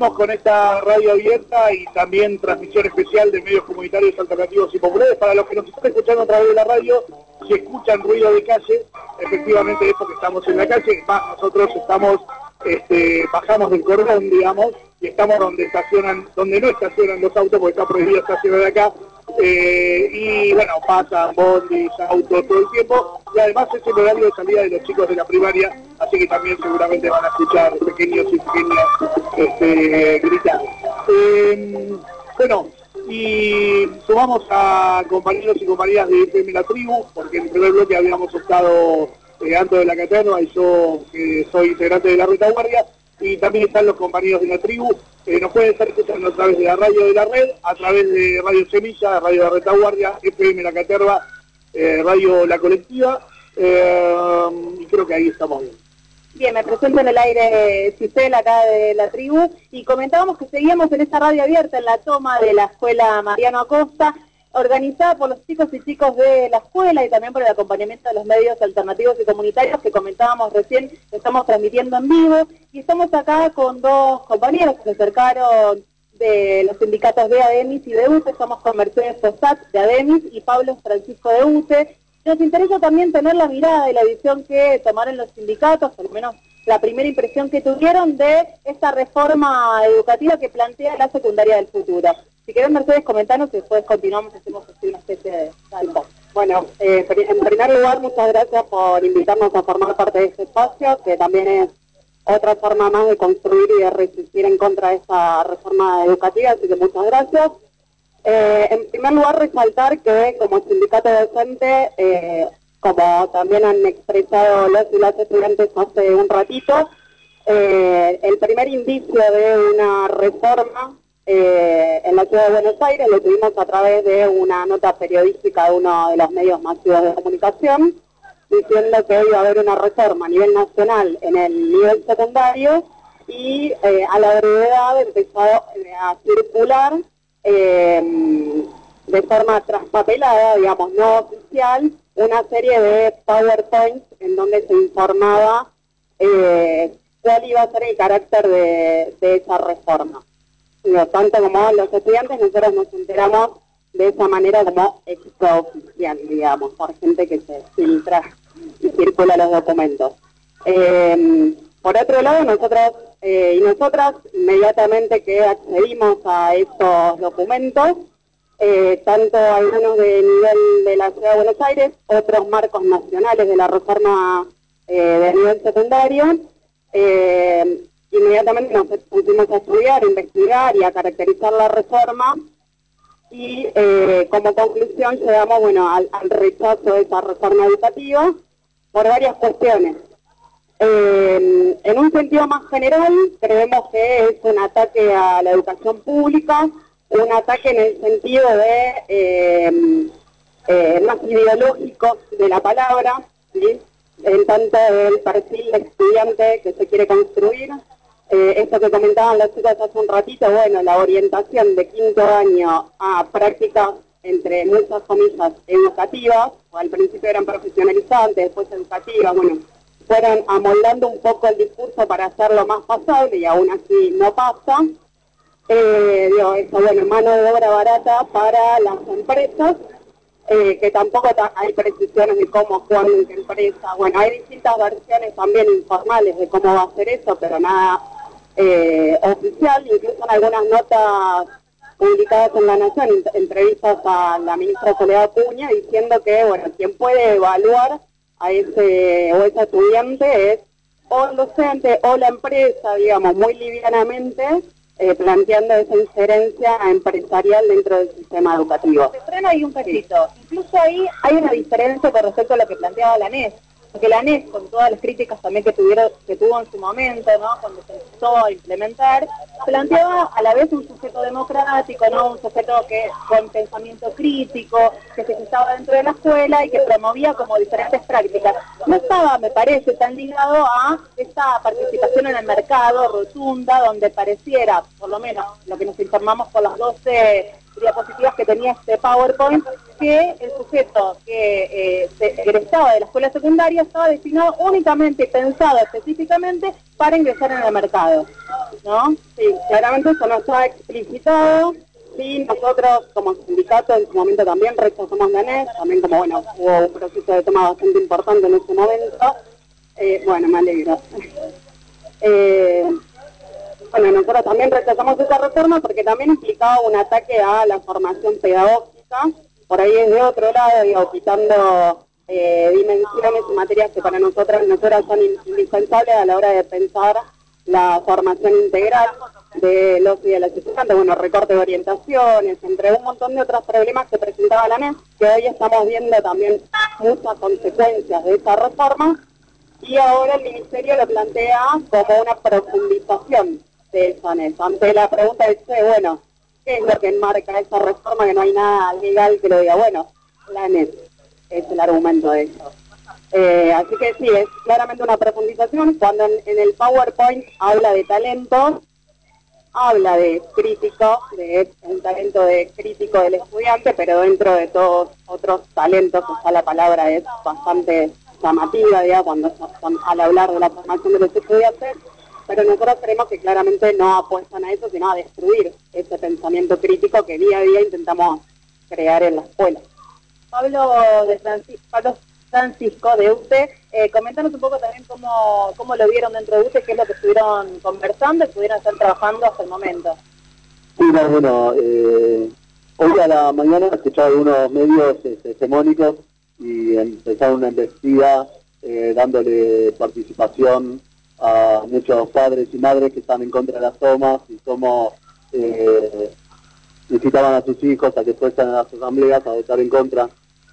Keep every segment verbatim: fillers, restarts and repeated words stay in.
seguimos con esta radio abierta y también transmisión especial de medios comunitarios alternativos y populares. Para los que nos están escuchando a través de la radio, si escuchan ruido de calle, efectivamente es porque estamos en la calle. Más, nosotros estamos, este, bajamos del cordón, digamos, y estamos donde estacionan, donde no estacionan los autos, porque está prohibido estacionar acá. Eh, y bueno, pasan bondis, autos todo el tiempo, y además es el horario de salida de los chicos de la primaria, así que también seguramente van a escuchar pequeños y pequeñas este, gritar. Eh, bueno, y sumamos a compañeros y compañeras de F M La Tribu, porque en el primer bloque habíamos estado eh, Anto de la Caterva y yo, que soy integrante de la Retaguardia, y también están los compañeros de la tribu. Eh, nos pueden estar escuchando a través de la radio de la red, a través de Radio Semilla, Radio de Retaguardia, F M La Caterva, eh, Radio La Colectiva, eh, y creo que ahí estamos bien. Bien, me presento en el aire Cisel, acá de la tribu, y comentábamos que seguíamos en esta radio abierta en la toma de la escuela Mariano Acosta, organizada por los chicos y chicos de la escuela y también por el acompañamiento de los medios alternativos y comunitarios que comentábamos recién, que estamos transmitiendo en vivo, y estamos acá con dos compañeros que se acercaron de los sindicatos de ADEMIS y de U T E. Estamos con Mercedes Posat de ADEMIS y Pablo Francisco de U T E. Nos interesa también tener la mirada y la visión que tomaron los sindicatos, al menos la primera impresión que tuvieron de esta reforma educativa que plantea la secundaria del futuro. Si querés, Mercedes, comentanos y después continuamos, hacemos así una especie de salto. Bueno, eh, en primer lugar, muchas gracias por invitarnos a formar parte de este espacio, que también es otra forma más de construir y de resistir en contra de esta reforma educativa, así que muchas gracias. Eh, en primer lugar, resaltar que como sindicato docente, eh, como también han expresado los y las estudiantes hace un ratito, eh, el primer indicio de una reforma eh, en la ciudad de Buenos Aires lo tuvimos a través de una nota periodística de uno de los medios masivos de comunicación, diciendo que iba a haber una reforma a nivel nacional en el nivel secundario, y eh, a la brevedad empezó a circular eh, de forma traspapelada, digamos, no oficial, una serie de PowerPoints en donde se informaba eh, cuál iba a ser el carácter de, de esa reforma. Digo, tanto como los estudiantes, nosotros nos enteramos de esa manera como extraoficial, digamos, por gente que se filtra y circula los documentos. Eh, por otro lado, nosotros eh, y nosotras, inmediatamente que accedimos a estos documentos, eh, tanto algunos de nivel de la Ciudad de Buenos Aires, otros marcos nacionales de la reforma eh, de nivel secundario, eh, inmediatamente nos pusimos a estudiar, a investigar y a caracterizar la reforma, y eh, como conclusión llegamos bueno, al, al rechazo de esa reforma educativa por varias cuestiones. Eh, en un sentido más general, creemos que es un ataque a la educación pública, un ataque en el sentido de eh, eh, más ideológico de la palabra, ¿sí? En tanto del perfil de estudiante que se quiere construir. Eh, esto que comentaban las chicas hace un ratito, bueno, la orientación de quinto año a prácticas, entre muchas comillas, educativas, o al principio eran profesionalizantes, después educativas, bueno, fueron amoldando un poco el discurso para hacerlo más pasable, y aún así no pasa. Eh, digo, eso, bueno, mano de obra barata para las empresas, eh, que tampoco ta hay precisiones de cómo, cuándo, en qué empresa. Bueno, hay distintas versiones también informales de cómo va a ser eso, pero nada eh, oficial, incluso en algunas notas publicadas en La Nación, entrevistas a la ministra Soledad Acuña, diciendo que, bueno, quien puede evaluar a ese o ese estudiante es o el docente o la empresa, digamos, muy livianamente, eh, planteando esa injerencia empresarial dentro del sistema educativo. Te freno ahí un cachito. Sí. Incluso ahí hay una diferencia con respecto a lo que planteaba la N E S. Porque la N E S, con todas las críticas también que tuvieron, que tuvo en su momento, ¿no?, cuando se empezó a implementar, planteaba a la vez un sujeto democrático, ¿no?, un sujeto que con pensamiento crítico, que se gestaba dentro de la escuela y que promovía como diferentes prácticas. No estaba, me parece, tan ligado a esta participación en el mercado rotunda, donde pareciera, por lo menos lo que nos informamos por las doce diapositivas que tenía este PowerPoint, que el sujeto que eh, se egresaba de la escuela secundaria estaba destinado únicamente y pensado específicamente para ingresar en el mercado, ¿no? Sí, claramente eso no está explicitado. Sí, nosotros como sindicato en su momento también rechazamos la N E S, también como, bueno, hubo un proceso de toma bastante importante en ese momento. Eh, bueno, me alegro. eh, bueno, nosotros también rechazamos esa reforma porque también implicaba un ataque a la formación pedagógica, por ahí es de otro lado, digo, quitando eh, dimensiones y materias que para nosotras, nosotras son indispensables a la hora de pensar la formación integral de los y de las estudiantes, bueno, recorte de orientaciones, entre un montón de otros problemas que presentaba la N E S, que hoy estamos viendo también muchas consecuencias de esa reforma, y ahora el Ministerio lo plantea como una profundización de esa N E S. Ante la pregunta de, bueno, ¿qué es lo que enmarca esa reforma? Que no hay nada legal que lo diga. Bueno, la N E S es el argumento de eso. Eh, así que sí, es claramente una profundización. Cuando en, en el PowerPoint habla de talentos, habla de crítico, de un talento de crítico del estudiante, pero dentro de todos otros talentos, o sea, la palabra es bastante llamativa, digamos, cuando, cuando al hablar de la formación de los estudiantes, pero nosotros creemos que claramente no apuestan a eso, sino a destruir ese pensamiento crítico que día a día intentamos crear en la escuela. Pablo de Francisco, Pablo Francisco de U T E, eh, coméntanos un poco también cómo, cómo lo vieron dentro de U T E, qué es lo que estuvieron conversando y pudieron estar trabajando hasta el momento. Sí, no, bueno, eh, hoy a la mañana escuchaba algunos medios este, hegemónicos y empezaron una investigación eh, dándole participación a muchos padres y madres que están en contra de las tomas y cómo eh, incitaban a sus hijos a que fueran a las asambleas a votar en contra.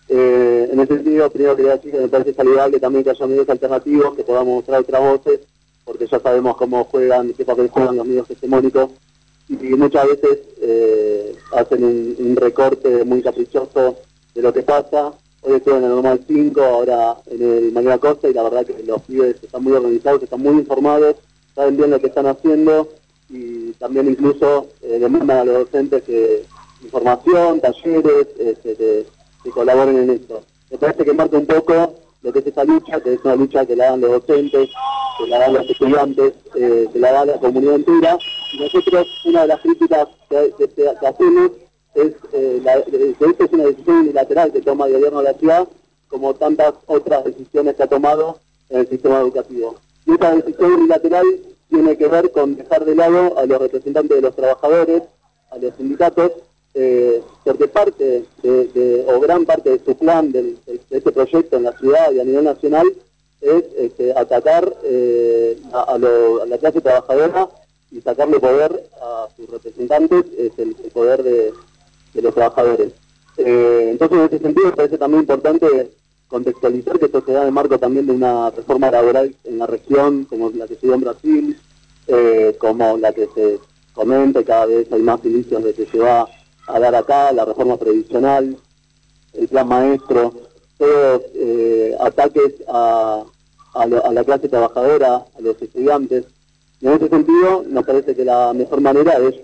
Eh, en ese sentido, primero quería decir que me parece saludable también que haya medios alternativos, que podamos mostrar otras voces, porque ya sabemos cómo juegan, qué papel juegan los medios hegemónicos, y muchas veces eh, hacen un, un recorte muy caprichoso de lo que pasa. Hoy estuve en el Normal cinco, ahora en el Mariano Acosta, y la verdad que los pibes están muy organizados, están muy informados, saben bien lo que están haciendo, y también incluso eh, demandan a los docentes que información, talleres, este, que, que colaboren en esto. Me parece que marca un poco lo que es esta lucha, que es una lucha que la dan los docentes, que la dan los estudiantes, eh, que la da la comunidad entera, y nosotros una de las críticas que, que, que hacemos es eh, la, que esto es una decisión unilateral que toma el gobierno de la ciudad, como tantas otras decisiones que ha tomado en el sistema educativo. Y esta decisión unilateral tiene que ver con dejar de lado a los representantes de los trabajadores, a los sindicatos, eh, porque parte de, de, o gran parte de su plan de, de, de este proyecto en la ciudad y a nivel nacional es este, atacar eh, a, a, lo, a la clase trabajadora y sacarle poder a sus representantes, es el, el poder de, de los trabajadores. Eh, entonces, en ese sentido, me parece también importante contextualizar que esto se da en el marco también de una reforma laboral en la región, como la que se dio en Brasil, eh, como la que se comenta, y cada vez hay más indicios de que se va a dar acá, la reforma previsional, el plan maestro, todos eh, ataques a, a, lo, a la clase trabajadora, a los estudiantes. Y en ese sentido, nos parece que la mejor manera es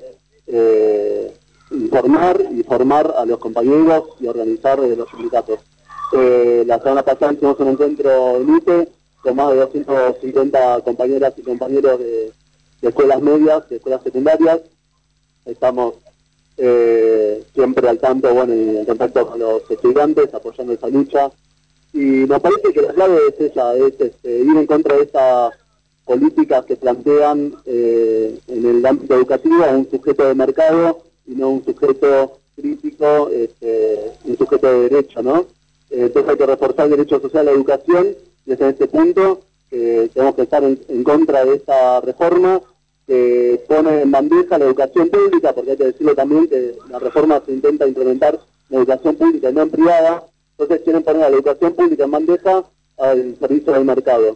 eh, informar y formar a los compañeros y organizar desde los sindicatos. Eh, la semana pasada hicimos un encuentro en U T E con más de doscientas cincuenta compañeras y compañeros de, de escuelas medias, de escuelas secundarias. Estamos eh, siempre al tanto, bueno, y en contacto con los estudiantes, apoyando esa lucha. Y nos parece que la clave es esa, es este, ir en contra de estas políticas que plantean eh, en el ámbito educativo a un sujeto de mercado y no un sujeto crítico, este, un sujeto de derecho, ¿no? Entonces hay que reforzar el derecho social a la educación, y desde este punto eh, tenemos que estar en, en contra de esta reforma que pone en bandeja la educación pública, porque hay que decirlo también que la reforma se intenta implementar en educación pública y no en privada. Entonces quieren poner a la educación pública en bandeja al servicio del mercado.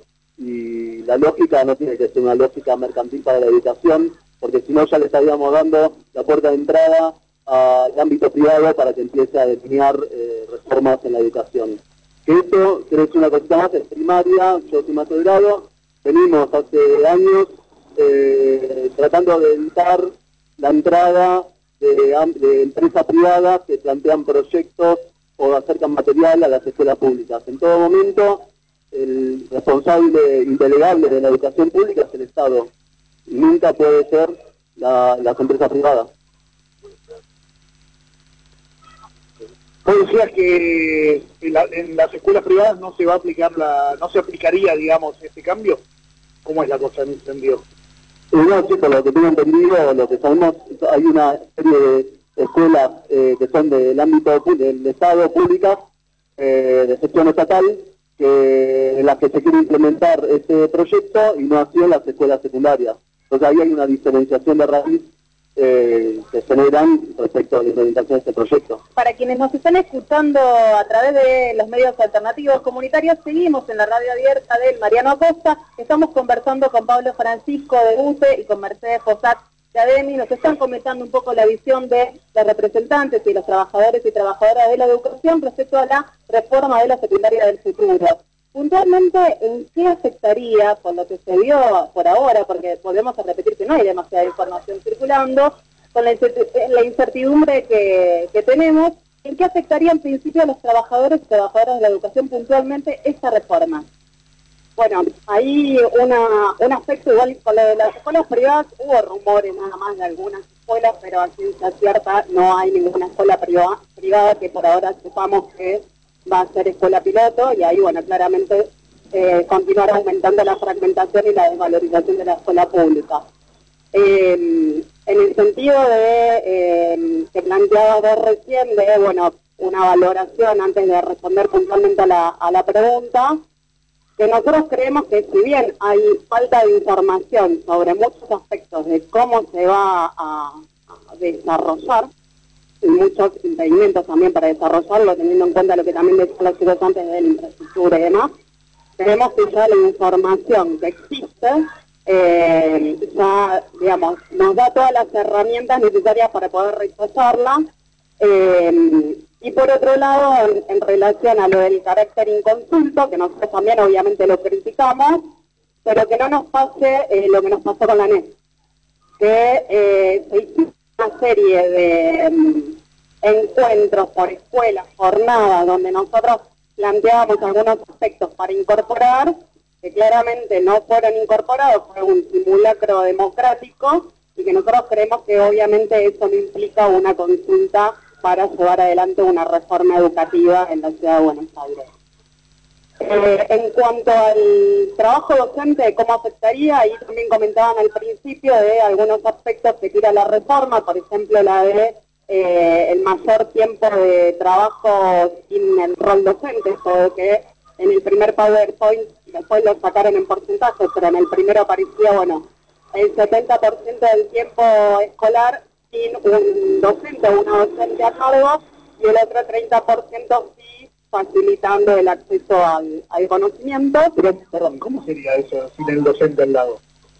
Y la lógica no tiene que ser una lógica mercantil para la educación, porque si no ya le estaríamos dando la puerta de entrada al ámbito privado para que empiece a delinear eh, reformas en la educación. Que esto, creo que es una cosita más, es primaria, yo soy maestro de grado, venimos hace años eh, tratando de evitar la entrada de, de empresas privadas que plantean proyectos o acercan material a las escuelas públicas. En todo momento, el responsable indelegable de la educación pública es el Estado, y nunca puede ser la, las empresas privadas. Vos decías que en, la, en las escuelas privadas no se va a aplicar la, no se aplicaría, digamos, este cambio. ¿Cómo es la cosa en ese sentido? Eh, no, sí, por lo que tengo entendido, lo que sabemos, hay una serie de escuelas eh, que son del ámbito del Estado, públicas, eh, de gestión estatal, que, en las que se quiere implementar este proyecto y no así en las escuelas secundarias. Entonces ahí hay una diferenciación de raíz eh, que generan respecto a la implementación de este proyecto. Para quienes nos están escuchando a través de los medios alternativos comunitarios, seguimos en la radio abierta del Mariano Acosta. Estamos conversando con Pablo Francisco de U T E y con Mercedes Fossat de ADEMI. Nos están comentando un poco la visión de los representantes y los trabajadores y trabajadoras de la educación respecto a la reforma de la secundaria del futuro. Puntualmente, ¿en qué afectaría, por lo que se vio por ahora, porque podemos repetir que no hay demasiada información circulando, con la incertidumbre que, que tenemos, ¿en qué afectaría en principio a los trabajadores y trabajadoras de la educación puntualmente esta reforma? Bueno, ahí una, un aspecto igual con lo de las escuelas privadas, hubo rumores nada más de algunas escuelas, pero a ciencia cierta no hay ninguna escuela privada, privada que por ahora sepamos que va a ser escuela piloto, y ahí, bueno, claramente eh, continuar aumentando la fragmentación y la desvalorización de la escuela pública. Eh, en el sentido de eh, que planteaba de recién, de, bueno, una valoración antes de responder puntualmente a la, a la pregunta, que nosotros creemos que si bien hay falta de información sobre muchos aspectos de cómo se va a, a desarrollar, y muchos impedimentos también para desarrollarlo, teniendo en cuenta lo que también decían los chicos antes de la infraestructura y demás, creemos que ya la información que existe, eh, ya, digamos, nos da todas las herramientas necesarias para poder rechazarla. Eh, y por otro lado, en, en relación a lo del carácter inconsulto, que nosotros también obviamente lo criticamos, pero que no nos pase eh, lo que nos pasó con la N E S, que eh, se hizo una serie de um, encuentros por escuelas, jornadas, donde nosotros planteábamos algunos aspectos para incorporar, que claramente no fueron incorporados, fue un simulacro democrático, y que nosotros creemos que obviamente eso no implica una consulta para llevar adelante una reforma educativa en la ciudad de Buenos Aires. Eh, en cuanto al trabajo docente, ¿cómo afectaría? Ahí también comentaban al principio de algunos aspectos que tira la reforma, por ejemplo la de eh, el mayor tiempo de trabajo sin el rol docente, eso que en el primer PowerPoint, después lo sacaron en porcentaje, pero en el primero aparecía, bueno, el setenta por ciento del tiempo escolar sin un docente o una docente a cargo, y el otro treinta por ciento sí facilitando el acceso al, al conocimiento. Pero, perdón, ¿cómo sería eso sin el docente al lado?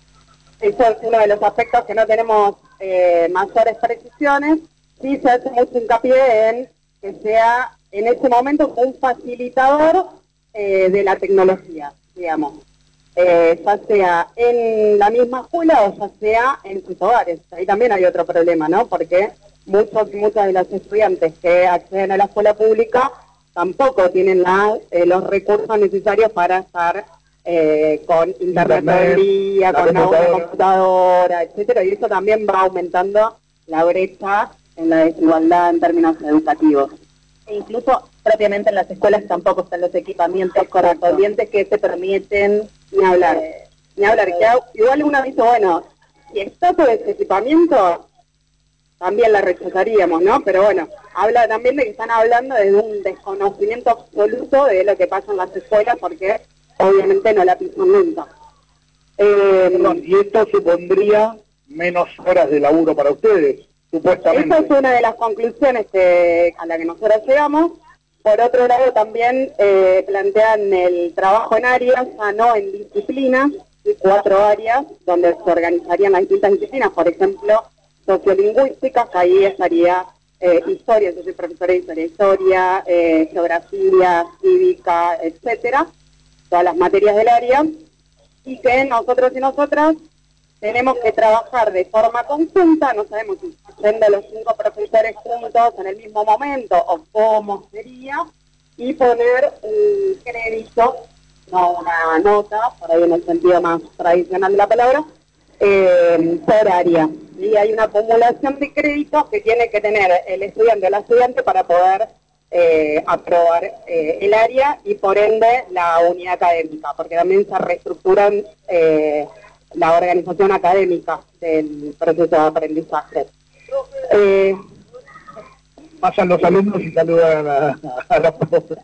Eso es uno de los aspectos que no tenemos eh, mayores precisiones. Sí se hace mucho hincapié en que sea en ese momento un facilitador eh, de la tecnología, digamos. Eh, ya sea en la misma escuela o ya sea en sus hogares. Ahí también hay otro problema, ¿no? Porque muchos y muchas de los estudiantes que acceden a la escuela pública tampoco tienen la, eh, los recursos necesarios para estar eh, con internet, internet todo el día, con una buena computadora, etcétera, y eso también va aumentando la brecha en la desigualdad en términos educativos. E incluso propiamente en las escuelas tampoco están los equipamientos correspondientes que se permiten. Ni hablar, eh, ni hablar, que igual uno dice, bueno, si está todo ese equipamiento, también la rechazaríamos, ¿no? Pero bueno, habla también de que están hablando de un desconocimiento absoluto de lo que pasa en las escuelas, porque obviamente no la pisan nunca. Eh, Perdón, y esto supondría menos horas de laburo para ustedes, supuestamente. Esa es una de las conclusiones que, a la que nosotros llegamos. Por otro lado, también eh, plantean el trabajo en áreas, ya no en disciplinas, y cuatro áreas donde se organizarían las distintas disciplinas, por ejemplo, sociolingüísticas, que ahí estaría eh, historia, yo soy profesora de historia, historia, eh, geografía, cívica, etcétera, todas las materias del área, y que nosotros y nosotras tenemos que trabajar de forma conjunta, no sabemos si yendo los cinco profesores juntos en el mismo momento, o cómo sería, y poner un crédito, no una nota, por ahí en el sentido más tradicional de la palabra, eh, por área. Y hay una acumulación de créditos que tiene que tener el estudiante o la estudiante para poder eh, aprobar eh, el área y por ende la unidad académica, porque también se reestructuran eh, la organización académica del proceso de aprendizaje. Eh, Pasan los alumnos y saludan a, a la profesora.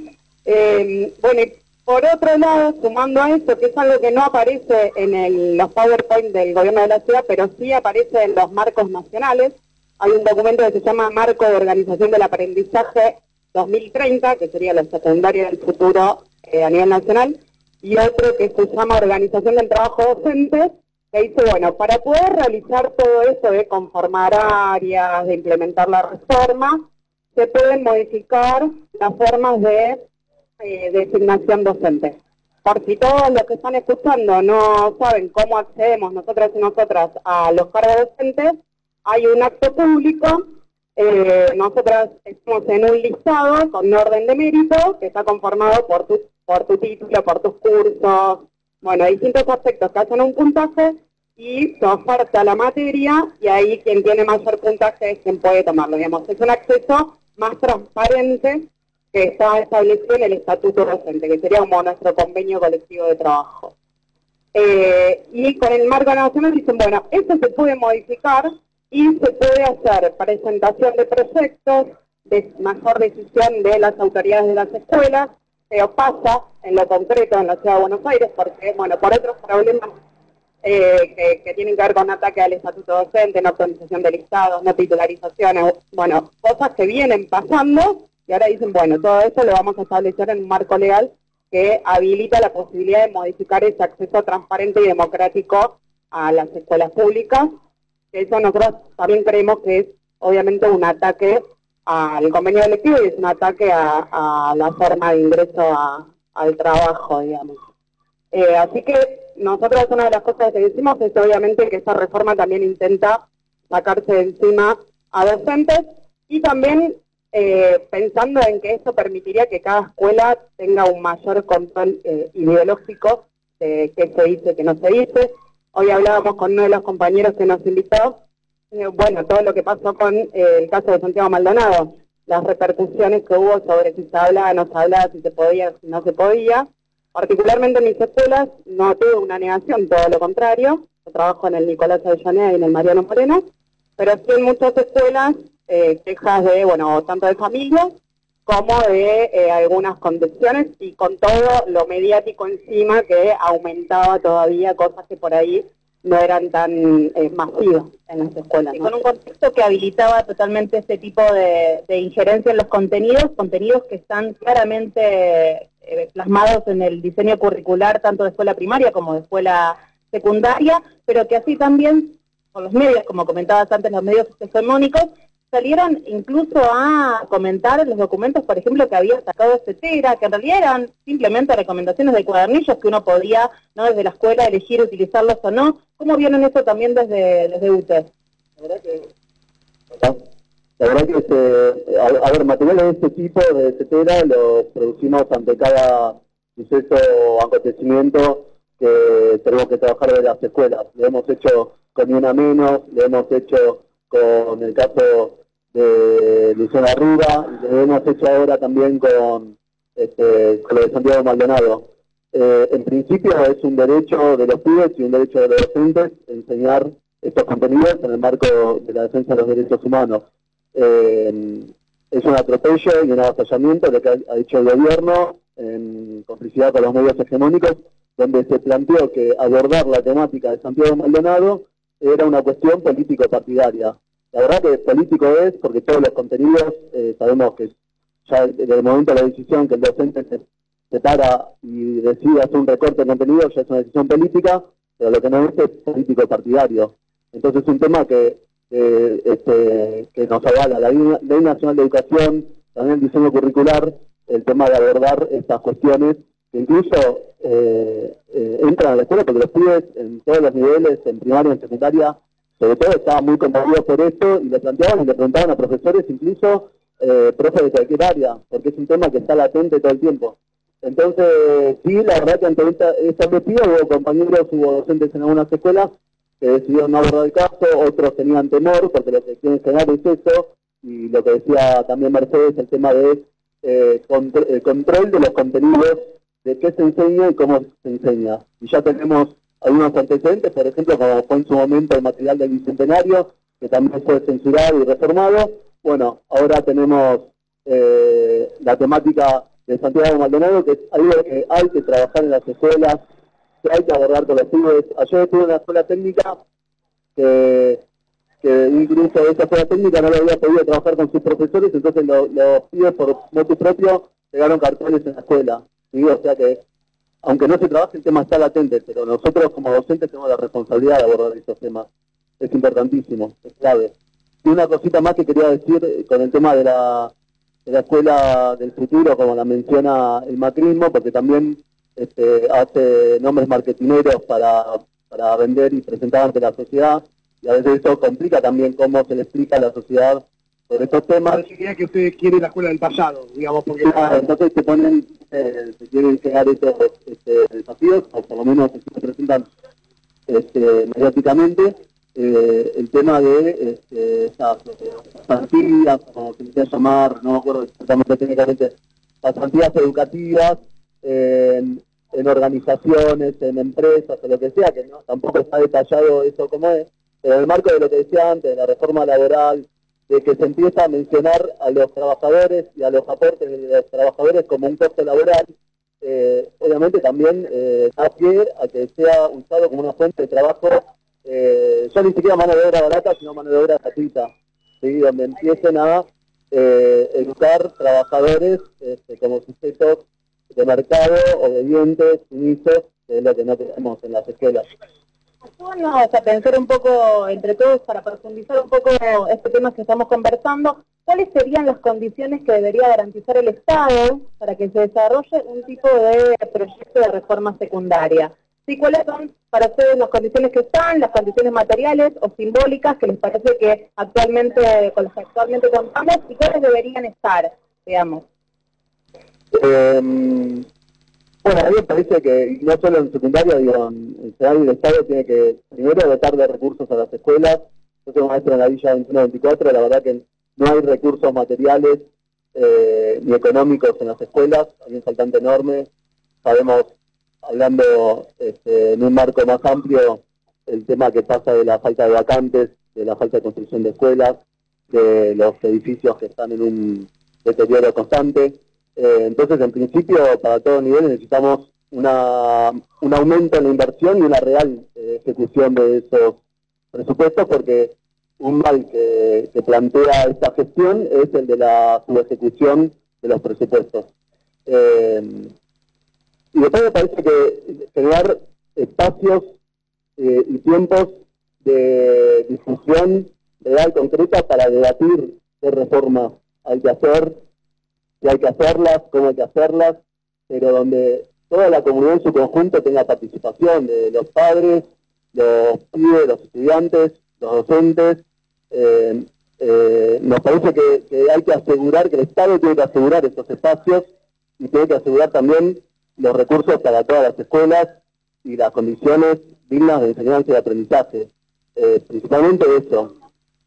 Eh, bueno, y por otro lado, sumando a eso, que es algo que no aparece en el, los PowerPoint del gobierno de la ciudad, pero sí aparece en los marcos nacionales, hay un documento que se llama Marco de Organización del Aprendizaje dos mil treinta, que sería la secundaria del futuro eh, a nivel nacional, y otro que se llama Organización del Trabajo Docente, que dice, bueno, para poder realizar todo eso de conformar áreas, de implementar la reforma, se pueden modificar las formas de eh, designación docente. Por si todos los que están escuchando no saben cómo accedemos nosotras y nosotras a los cargos docentes, hay un acto público, eh, nosotras estamos en un listado con orden de mérito que está conformado por tu, por tu título, por tus cursos, bueno, distintos aspectos que hacen un puntaje y se oferta la materia y ahí quien tiene mayor puntaje es quien puede tomarlo, digamos. Es un acceso más transparente que está establecido en el estatuto docente, que sería como nuestro convenio colectivo de trabajo. Eh, y con el marco nacional dicen, bueno, esto se puede modificar y se puede hacer presentación de proyectos, de mayor decisión de las autoridades de las escuelas, pero pasa en lo concreto en la Ciudad de Buenos Aires, porque, bueno, por otros problemas eh, que, que tienen que ver con ataque al estatuto docente, no actualización de listados, no titularizaciones, bueno, cosas que vienen pasando, y ahora dicen, bueno, todo esto lo vamos a establecer en un marco legal que habilita la posibilidad de modificar ese acceso transparente y democrático a las escuelas públicas. Eso nosotros también creemos que es obviamente un ataque al convenio colectivo y es un ataque a, a la forma de ingreso a, al trabajo, digamos. Eh, así que nosotros una de las cosas que decimos es obviamente que esta reforma también intenta sacarse de encima a docentes y también eh, pensando en que esto permitiría que cada escuela tenga un mayor control eh, ideológico de qué se dice, qué no se dice. Hoy hablábamos con uno de los compañeros que nos invitó, eh, bueno, todo lo que pasó con eh, el caso de Santiago Maldonado, las repercusiones que hubo sobre si se hablaba, no se hablaba, si se podía, si no se podía. Particularmente en mis escuelas no tuve una negación, todo lo contrario. Yo trabajo en el Nicolás Avellaneda y en el Mariano Moreno, pero sí en muchas escuelas eh, quejas de, bueno, tanto de familias como de eh, algunas condiciones y con todo lo mediático encima que aumentaba todavía cosas que por ahí no eran tan eh, masivas en las escuelas, ¿no? Y con con un contexto que habilitaba totalmente este tipo de, de injerencia en los contenidos, contenidos que están claramente eh, plasmados en el diseño curricular tanto de escuela primaria como de escuela secundaria, pero que así también, por los medios, como comentabas antes, los medios hegemónicos, salieron incluso a comentar los documentos, por ejemplo, que había sacado CETERA, que en realidad eran simplemente recomendaciones de cuadernillos que uno podía, no desde la escuela, elegir utilizarlos o no. ¿Cómo vieron eso también desde, desde U T E? La verdad que, la verdad que este, a, a ver, materiales de este tipo, de CETERA, los producimos ante cada suceso o acontecimiento que tenemos que trabajar desde las escuelas. Lo hemos hecho con Ni Una Menos, lo hemos hecho con el caso de Luciana Arruga, y lo hemos hecho ahora también con, este, con lo de Santiago Maldonado. Eh, en principio es un derecho de los pibes y un derecho de los docentes enseñar estos contenidos en el marco de la defensa de los derechos humanos. Eh, es un atropello y un avasallamiento lo que ha, ha dicho el gobierno en complicidad con los medios hegemónicos, donde se planteó que abordar la temática de Santiago Maldonado era una cuestión político-partidaria. La verdad que político es porque todos los contenidos, eh, sabemos que ya desde el momento de la decisión que el docente se, se para y decide hacer un recorte de contenido, ya es una decisión política, pero lo que no es es político-partidario. Entonces es un tema que, eh, este, que nos avala la Ley Nacional de Educación, también el diseño curricular, el tema de abordar estas cuestiones que incluso eh, eh, entran a la escuela porque los pibes en todos los niveles, en primaria, en secundaria, sobre todo estaban muy conmovidos por esto y le planteaban y le preguntaban a profesores, incluso eh, profes de cualquier área, porque es un tema que está latente todo el tiempo. Entonces, sí, la verdad que ante esta, esta cuestión hubo compañeros, hubo docentes en algunas escuelas que decidieron no abordar el caso, otros tenían temor, porque lo que quieren generar es eso, y lo que decía también Mercedes, el tema de eh, contro el control de los contenidos, de qué se enseña y cómo se enseña. Y ya tenemos algunos antecedentes, por ejemplo, como fue en su momento el material del Bicentenario, que también fue censurado y reformado. Bueno, ahora tenemos eh, la temática de Santiago Maldonado, que es algo que hay que trabajar en las escuelas, que hay que abordar con los pibes. Ayer estuve en una escuela técnica que, que un grupo de esa escuela técnica no lo había podido trabajar con sus profesores, entonces los lo pibes por motu propio pegaron carteles en la escuela. ¿Sí? O sea que, aunque no se trabaje, el tema está latente, pero nosotros como docentes tenemos la responsabilidad de abordar estos temas. Es importantísimo, es clave. Y una cosita más que quería decir con el tema de la, de la escuela del futuro, como la menciona el macrismo, porque también este, hace nombres marketineros para, para vender y presentar ante la sociedad, y a veces eso complica también cómo se le explica a la sociedad sobre estos temas. Parecería que ustedes quieren la escuela del pasado, digamos, porque... Claro, entonces se ponen, eh, se quieren llegar estos este, desafíos, o por lo menos se presentan este, mediáticamente, eh, el tema de este, esas pasantías, como se les llamar, no me acuerdo exactamente técnicamente, pasantías educativas eh, en, en organizaciones, en empresas, o lo que sea, que no tampoco está detallado eso como es, pero en el marco de lo que decía antes, de la reforma laboral, de que se empieza a mencionar a los trabajadores y a los aportes de los trabajadores como un costo laboral, eh, obviamente también eh, da pie a que sea usado como una fuente de trabajo, eh, ya ni siquiera mano de obra barata, sino mano de obra gratuita, ¿sí? Donde empiecen a eh, educar trabajadores este, como sujetos de mercado, obedientes, sumisos, que es lo que no tenemos en las escuelas. Ayúdanos a pensar un poco entre todos para profundizar un poco este tema que estamos conversando. ¿Cuáles serían las condiciones que debería garantizar el Estado para que se desarrolle un tipo de proyecto de reforma secundaria? ¿Sí? ¿Cuáles son para ustedes las condiciones que están, las condiciones materiales o simbólicas que les parece que actualmente, con las que actualmente contamos, y cuáles deberían estar, digamos? Eh, Bueno, a mí me parece que no solo en secundaria, digo, en general el Estado tiene que primero dotar de recursos a las escuelas. Yo soy maestro en la Villa veintiuno veinticuatro, la verdad que no hay recursos materiales eh, ni económicos en las escuelas, hay un faltante enorme. Sabemos, hablando este, en un marco más amplio, el tema que pasa de la falta de vacantes, de la falta de construcción de escuelas, de los edificios que están en un deterioro constante. Eh, entonces, en principio, para todo nivel necesitamos una, un aumento en la inversión y una real eh, ejecución de esos presupuestos, porque un mal que, que plantea esta gestión es el de la subejecución de los presupuestos. Eh, y después me parece que generar espacios eh, y tiempos de discusión real, concreta, para debatir qué reformas hay que hacer, si hay que hacerlas, cómo hay que hacerlas, pero donde toda la comunidad en su conjunto tenga participación, de los padres, los pibes, los estudiantes, los docentes. Eh, eh, nos parece que, que hay que asegurar, que el Estado tiene que asegurar estos espacios y tiene que asegurar también los recursos para todas las escuelas y las condiciones dignas de enseñanza y de aprendizaje. Eh, principalmente eso.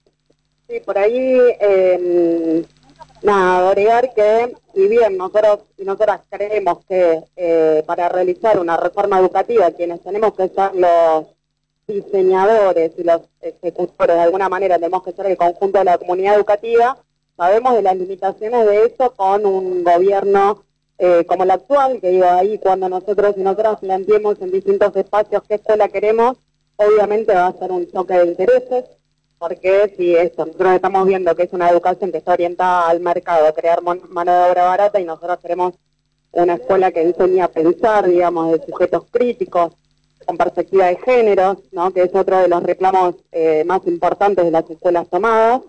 Sí, por ahí... Eh... Nada, agregar que, si bien nosotros y nosotras creemos que eh, para realizar una reforma educativa, quienes tenemos que ser los diseñadores y los ejecutores, de alguna manera tenemos que ser el conjunto de la comunidad educativa, sabemos de las limitaciones de eso con un gobierno eh, como el actual, que digo, ahí cuando nosotros y nosotras planteemos en distintos espacios qué escuela queremos, obviamente va a ser un choque de intereses. Porque si esto, nosotros estamos viendo que es una educación que está orientada al mercado, a crear mano de obra barata, y nosotros queremos una escuela que enseñe a pensar, digamos, de sujetos críticos, con perspectiva de género, ¿no? Que es otro de los reclamos eh, más importantes de las escuelas tomadas,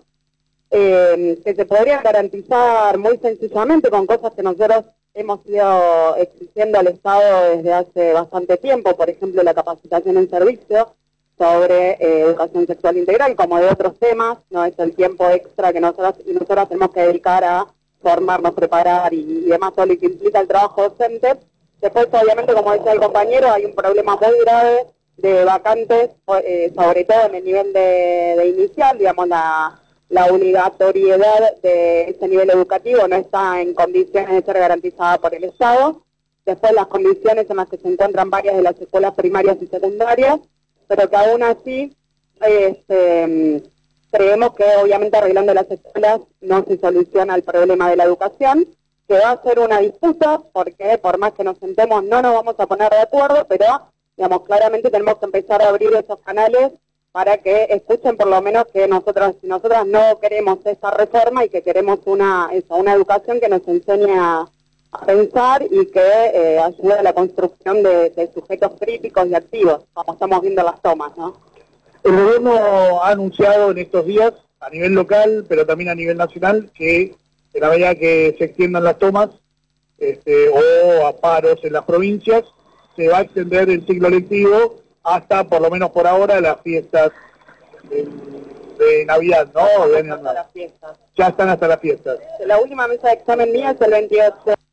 eh, que se podría garantizar muy sencillamente con cosas que nosotros hemos ido exigiendo al Estado desde hace bastante tiempo, por ejemplo, la capacitación en servicio, sobre eh, educación sexual integral, como de otros temas, no es el tiempo extra que nosotros y nosotras tenemos que dedicar a formarnos, preparar y, y demás, todo lo que implica el trabajo docente. Después, obviamente, como decía el compañero, hay un problema muy grave de vacantes, eh, sobre todo en el nivel de, de inicial, digamos, la, la obligatoriedad de ese nivel educativo no está en condiciones de ser garantizada por el Estado. Después, las condiciones en las que se encuentran varias de las escuelas primarias y secundarias, pero que aún así este, creemos que obviamente arreglando las escuelas no se soluciona el problema de la educación, que va a ser una disputa, porque por más que nos sentemos no nos vamos a poner de acuerdo, pero digamos, claramente tenemos que empezar a abrir esos canales para que escuchen por lo menos que nosotros y nosotras no queremos esta reforma y que queremos una, eso, una educación que nos enseñe a, a pensar y que eh, ayude a la construcción de, de sujetos críticos y activos, como estamos viendo las tomas, ¿no? El gobierno ha anunciado en estos días, a nivel local, pero también a nivel nacional, que en la medida que se extiendan las tomas este, o a paros en las provincias, se va a extender el ciclo lectivo hasta, por lo menos por ahora, las fiestas de, de Navidad, ¿no? De, hasta no, las fiestas. Ya están hasta las fiestas. La última mesa de examen mía es el veintiocho.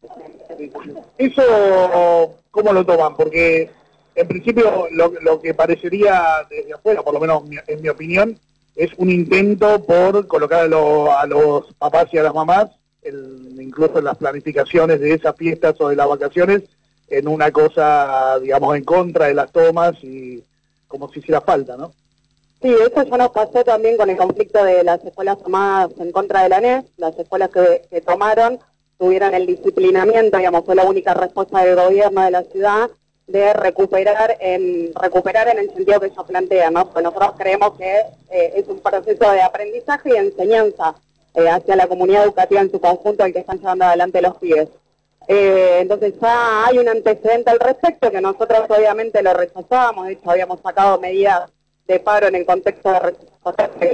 ¿Eso cómo lo toman? Porque en principio lo, lo que parecería desde afuera, por lo menos en mi opinión, es un intento por colocar a, lo, a los papás y a las mamás, el, incluso en las planificaciones de esas fiestas o de las vacaciones, en una cosa, digamos, en contra de las tomas y como si hiciera falta, ¿no? Sí, eso ya nos pasó también con el conflicto de las escuelas tomadas en contra de la N E S, las escuelas que, que tomaron tuvieron el disciplinamiento, digamos, fue la única respuesta del gobierno de la ciudad de recuperar en recuperar en el sentido que ellos plantean, ¿no? Porque nosotros creemos que eh, es un proceso de aprendizaje y enseñanza eh, hacia la comunidad educativa en su conjunto el que están llevando adelante los pibes. Eh, entonces ya hay un antecedente al respecto que nosotros obviamente lo rechazábamos, de hecho habíamos sacado medidas de paro en el contexto de rechazo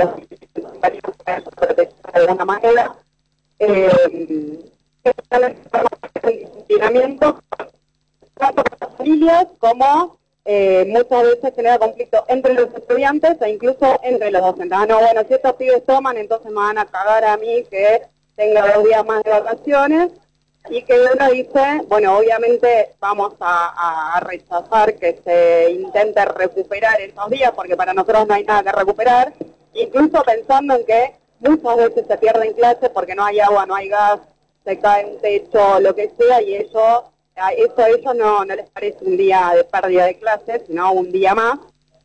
de alguna manera. Eh, el disciplinamiento tanto con las familias como eh, muchas veces genera conflicto entre los estudiantes e incluso entre los docentes. Ah, no, bueno, si estos pibes toman, entonces me van a cagar a mí que tenga dos días más de vacaciones. Y que uno dice, bueno, obviamente vamos a, a rechazar que se intente recuperar esos días, porque para nosotros no hay nada que recuperar, incluso pensando en que muchas veces se pierden clases porque no hay agua, no hay gas, se cae un techo, lo que sea, y eso, eso a ellos no, no les parece un día de pérdida de clases, sino un día más.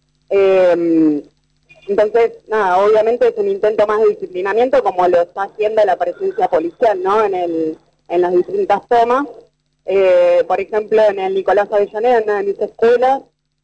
Eh, entonces, nada, obviamente es un intento más de disciplinamiento, como lo está haciendo la presencia policial, ¿no?, en el... en las distintas tomas. Eh, por ejemplo, en el Nicolás Avellaneda, en una de mis escuelas,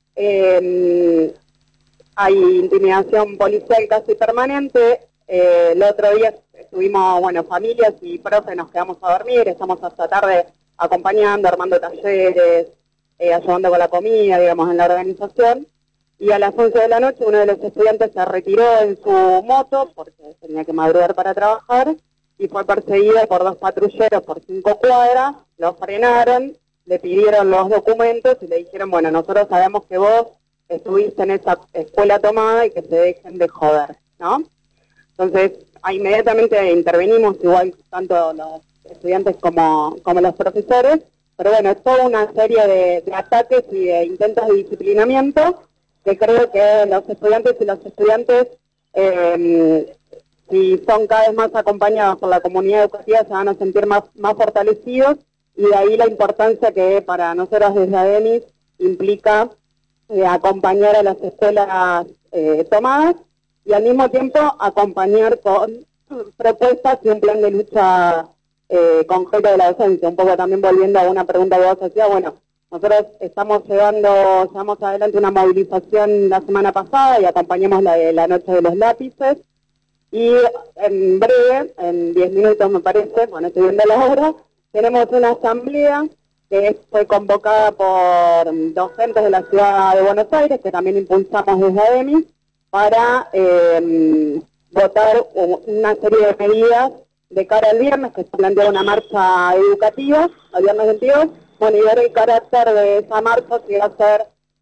eh, hay intimidación policial casi permanente. Eh, el otro día estuvimos, bueno, familias y profes, nos quedamos a dormir, estamos hasta tarde acompañando, armando talleres, eh, ayudando con la comida, digamos, en la organización. Y a las once de la noche uno de los estudiantes se retiró en su moto, porque tenía que madrugar para trabajar, y fue perseguido por dos patrulleros por cinco cuadras, lo frenaron, le pidieron los documentos y le dijeron, bueno, nosotros sabemos que vos estuviste en esa escuela tomada y que se dejen de joder, ¿no? Entonces, inmediatamente intervenimos, igual tanto los estudiantes como, como los profesores, pero bueno, es toda una serie de, de ataques y de intentos de disciplinamiento que creo que los estudiantes y los estudiantes... Eh, si son cada vez más acompañados por la comunidad educativa, se van a sentir más, más fortalecidos, y de ahí la importancia que para nosotros desde ADEMIS implica eh, acompañar a las escuelas eh, tomadas y al mismo tiempo acompañar con propuestas y un plan de lucha eh, concreto de la docencia. Un poco también volviendo a una pregunta que vos hacías, bueno, nosotros estamos llevando, llevamos adelante una movilización la semana pasada y acompañamos la de la Noche de los Lápices. Y en breve, en diez minutos me parece, bueno, estoy viendo la hora, tenemos una asamblea que fue convocada por docentes de la ciudad de Buenos Aires, que también impulsamos desde ADEMIS, para eh, votar una serie de medidas de cara al viernes, que se plantea una marcha educativa, el viernes veintidós, bueno, y ver el carácter de esa marcha, si va a ser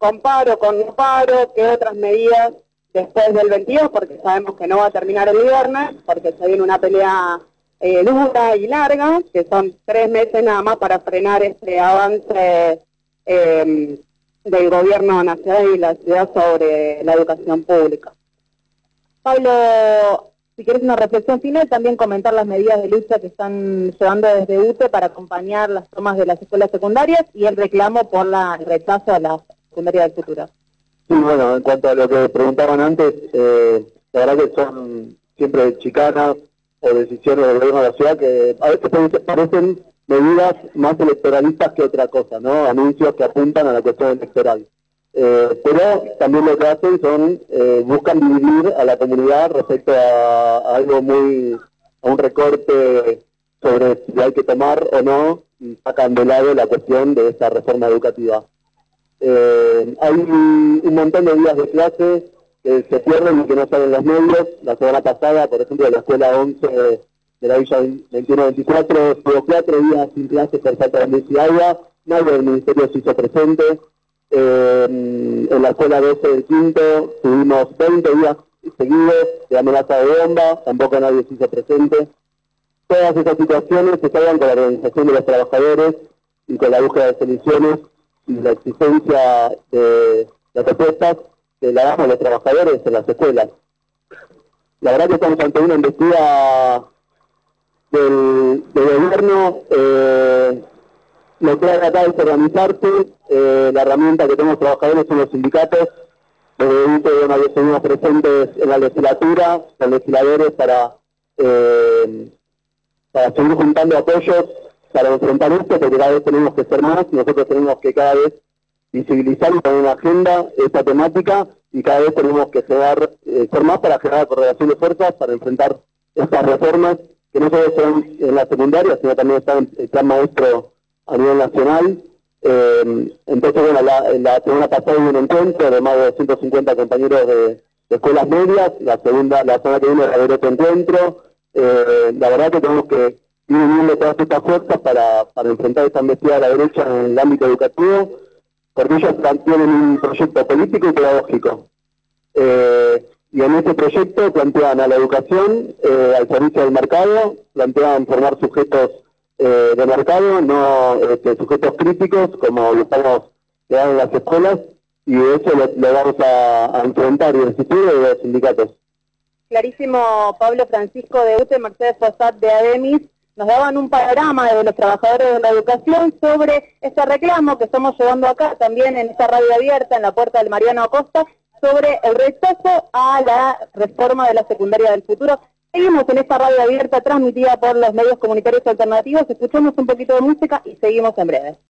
con paro, con no paro, qué otras medidas después del veintidós, porque sabemos que no va a terminar el viernes, porque se viene una pelea eh, dura y larga, que son tres meses nada más para frenar este avance eh, del gobierno nacional y la ciudad sobre la educación pública. Pablo, si quieres una reflexión final, también comentar las medidas de lucha que están llevando desde U T E para acompañar las tomas de las escuelas secundarias y el reclamo por la, el rechazo a la secundaria del futuro. Sí, bueno, en cuanto a lo que preguntaban antes, eh, la verdad que son siempre chicanas o decisiones del gobierno de la ciudad que a veces parecen medidas más electoralistas que otra cosa, ¿no? Anuncios que apuntan a la cuestión electoral. Eh, pero también lo que hacen son, eh, buscan dividir a la comunidad respecto a, a algo muy, a un recorte sobre si hay que tomar o no, y sacan de lado la cuestión de esta reforma educativa. Eh, hay un, un montón de días de clase que se pierden y que no salen los medios. La semana pasada, por ejemplo, de la escuela once de la Villa veintiuno veinticuatro, tuvo cuatro días sin clases por falta de luz y agua, nadie del ministerio se hizo presente. Eh, en la escuela doce del quinto tuvimos veinte días seguidos de amenaza de bomba, tampoco nadie se hizo presente. Todas esas situaciones se salgan con la organización de los trabajadores y con la búsqueda de soluciones y la exigencia de las respuestas que la damos a los trabajadores en las escuelas. La verdad que estamos ante una embestida del, del gobierno. Eh, lo que hay acá es organizarse. Eh, la herramienta que tenemos trabajadores son los sindicatos. Desde U T E, una vez estuvimos presentes en la legislatura, con legisladores para, eh, para seguir juntando apoyos para enfrentar esto, porque cada vez tenemos que ser más. Nosotros tenemos que cada vez visibilizar y poner en agenda esta temática, y cada vez tenemos que generar, eh, ser más para generar correlación de fuerzas para enfrentar estas reformas que no solo son en la secundaria, sino también están en el plan maestro a nivel nacional. Eh, entonces, bueno, la, la semana pasada hubo un encuentro de más de doscientos cincuenta compañeros de, de escuelas medias. La segunda, la semana que viene va a haber otro encuentro. Eh, la verdad que tenemos que ir uniendo todas estas fuerzas para, para enfrentar esta embestida de la derecha en el ámbito educativo, porque ellos tienen un proyecto político y pedagógico. Eh, y en ese proyecto plantean a la educación eh, al servicio del mercado, plantean formar sujetos eh, de mercado, no este, sujetos críticos, como lo estamos creando en las escuelas, y eso lo, lo vamos a, a enfrentar y resistir de los sindicatos. Clarísimo, Pablo. Francisco de U T E, Mercedes Fossat de ADEMIS, nos daban un panorama de los trabajadores de la educación sobre este reclamo que estamos llevando acá también en esta radio abierta en la puerta del Mariano Acosta, sobre el rechazo a la reforma de la secundaria del futuro. Seguimos en esta radio abierta transmitida por los medios comunitarios alternativos, escuchamos un poquito de música y seguimos en breve.